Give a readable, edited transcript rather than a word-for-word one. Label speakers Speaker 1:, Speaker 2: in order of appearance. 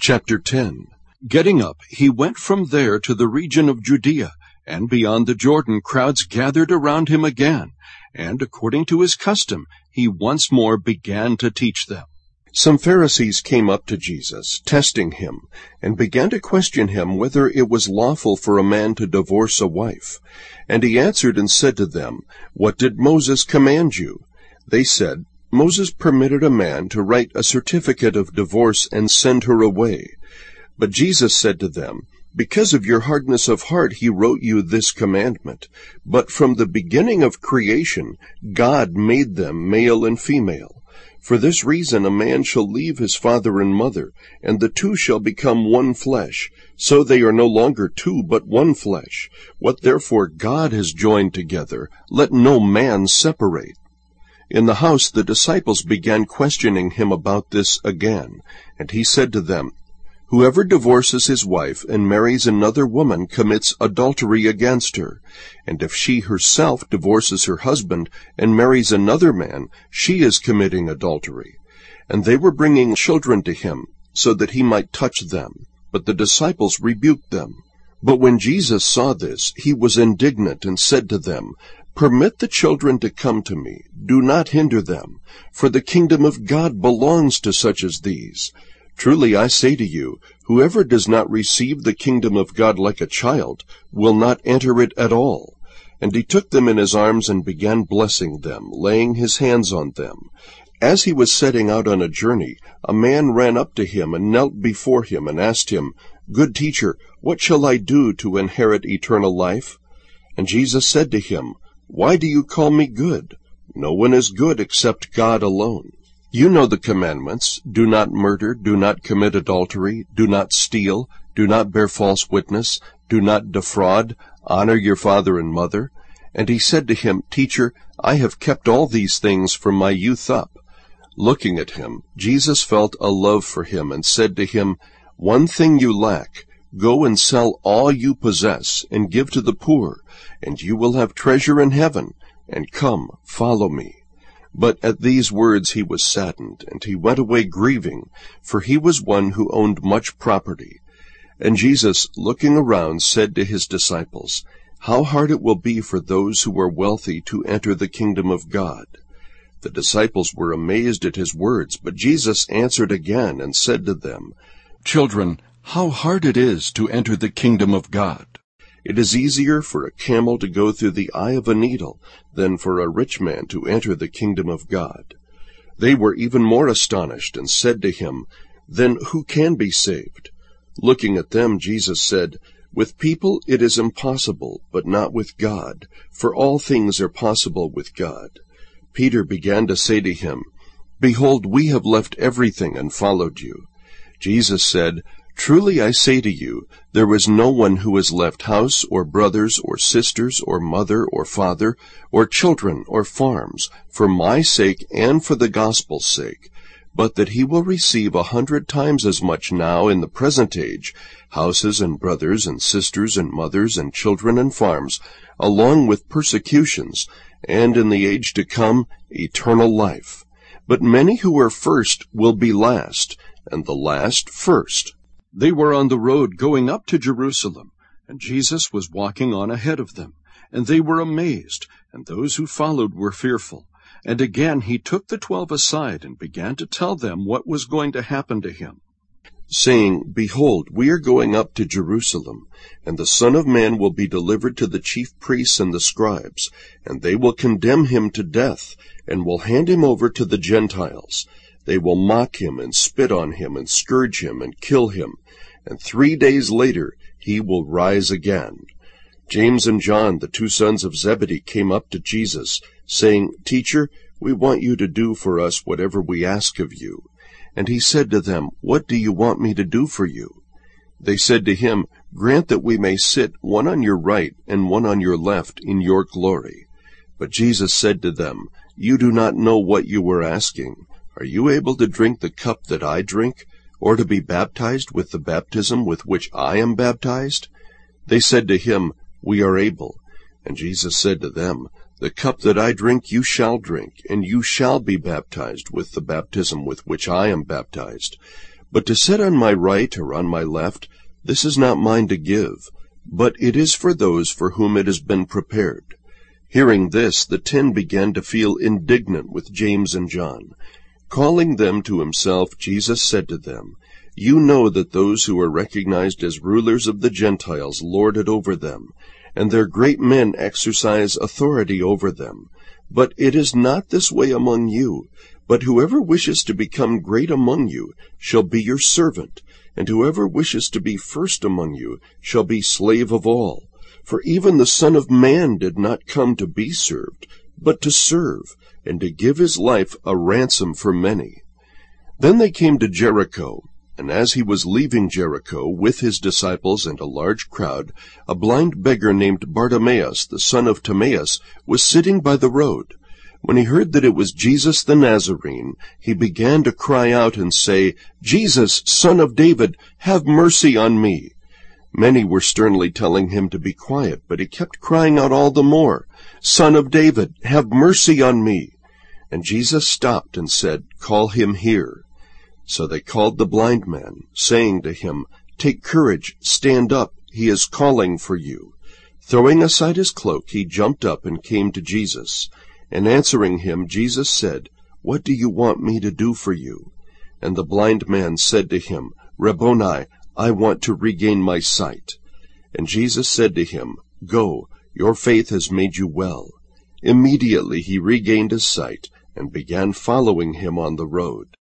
Speaker 1: Chapter 10. Getting up, he went from there to the region of Judea, and beyond the Jordan crowds gathered around him again, and according to his custom, he once more began to teach them. Some Pharisees came up to Jesus, testing him, and began to question him whether it was lawful for a man to divorce a wife. And he answered and said to them, "What did Moses command you?" They said, "Moses permitted a man to write a certificate of divorce and send her away." But Jesus said to them, "Because of your hardness of heart he wrote you this commandment. But from the beginning of creation God made them male and female. For this reason a man shall leave his father and mother, and the two shall become one flesh. So they are no longer two, but one flesh. What therefore God has joined together, let no man separate." In the house the disciples began questioning him about this again, and he said to them, "Whoever divorces his wife and marries another woman commits adultery against her. And if she herself divorces her husband and marries another man, she is committing adultery." And they were bringing children to him, so that he might touch them. But the disciples rebuked them. But when Jesus saw this, he was indignant and said to them, "Permit the children to come to me. Do not hinder them, for the kingdom of God belongs to such as these. Truly I say to you, whoever does not receive the kingdom of God like a child will not enter it at all." And he took them in his arms and began blessing them, laying his hands on them. As he was setting out on a journey, a man ran up to him and knelt before him and asked him, "Good teacher, what shall I do to inherit eternal life?" And Jesus said to him, "Why do you call me good? No one is good except God alone. You know the commandments: do not murder, do not commit adultery, do not steal, do not bear false witness, do not defraud, honor your father and mother." And he said to him, "Teacher, I have kept all these things from my youth up." Looking at him, Jesus felt a love for him and said to him, "One thing you lack. Go and sell all you possess and give to the poor, and you will have treasure in heaven, and come, follow me." But at these words he was saddened, and he went away grieving, for he was one who owned much property. And Jesus, looking around, said to his disciples, "How hard it will be for those who are wealthy to enter the kingdom of God." The disciples were amazed at his words, but Jesus answered again and said to them, "Children, how hard it is to enter the kingdom of God! It is easier for a camel to go through the eye of a needle than for a rich man to enter the kingdom of God." They were even more astonished and said to him, "Then who can be saved?" Looking at them, Jesus said, "With people it is impossible, but not with God, for all things are possible with God." Peter began to say to him, "Behold, we have left everything and followed you." Jesus said, "Truly I say to you, there is no one who has left house or brothers or sisters or mother or father or children or farms for my sake and for the gospel's sake, but that he will receive 100 times as much now in the present age, houses and brothers and sisters and mothers and children and farms, along with persecutions, and in the age to come eternal life. But many who are first will be last, and the last first." They were on the road going up to Jerusalem, and Jesus was walking on ahead of them. And they were amazed, and those who followed were fearful. And again he took the 12 aside and began to tell them what was going to happen to him, saying, "Behold, we are going up to Jerusalem, and the Son of Man will be delivered to the chief priests and the scribes, and they will condemn him to death, and will hand him over to the Gentiles. They will mock him and spit on him and scourge him and kill him, and 3 days later he will rise again." James and John, the 2 sons of Zebedee, came up to Jesus, saying, "Teacher, we want you to do for us whatever we ask of you." And he said to them, "What do you want me to do for you?" They said to him, "Grant that we may sit, one on your right and one on your left, in your glory." But Jesus said to them, "You do not know what you are asking. Are you able to drink the cup that I drink, or to be baptized with the baptism with which I am baptized?" They said to him, "We are able." And Jesus said to them, "The cup that I drink you shall drink, and you shall be baptized with the baptism with which I am baptized.
Speaker 2: But to sit on my right or on my left, this is not mine to give, but it is for those for whom it has been prepared." Hearing this, the 10 began to feel indignant with James and John. Calling them to himself, Jesus said to them, "You know that those who are recognized as rulers of the Gentiles lord it over them, and their great men exercise authority over them. But it is not this way among you. But whoever wishes to become great among you shall be your servant, and whoever wishes to be first among you shall be slave of all. For even the Son of Man did not come to be served, but to serve, and to give his life a ransom for many." Then they came to Jericho, and as he was leaving Jericho with his disciples and a large crowd, a blind beggar named Bartimaeus, the son of Timaeus, was sitting by the road. When he heard that it was Jesus the Nazarene, he began to cry out and say, "Jesus, Son of David, have mercy on me." Many were sternly telling him to be quiet, but he kept crying out all the more, "Son of David, have mercy on me." And Jesus stopped and said, "Call him here." So they called the blind man, saying to him, "Take courage, stand up, he is calling for you." Throwing aside his cloak, he jumped up and came to Jesus. And answering him, Jesus said, "What do you want me to do for you?" And the blind man said to him, "Rabboni, I want to regain my sight." And Jesus said to him, "Go, your faith has made you well." Immediately he regained his sight and began following him on the road.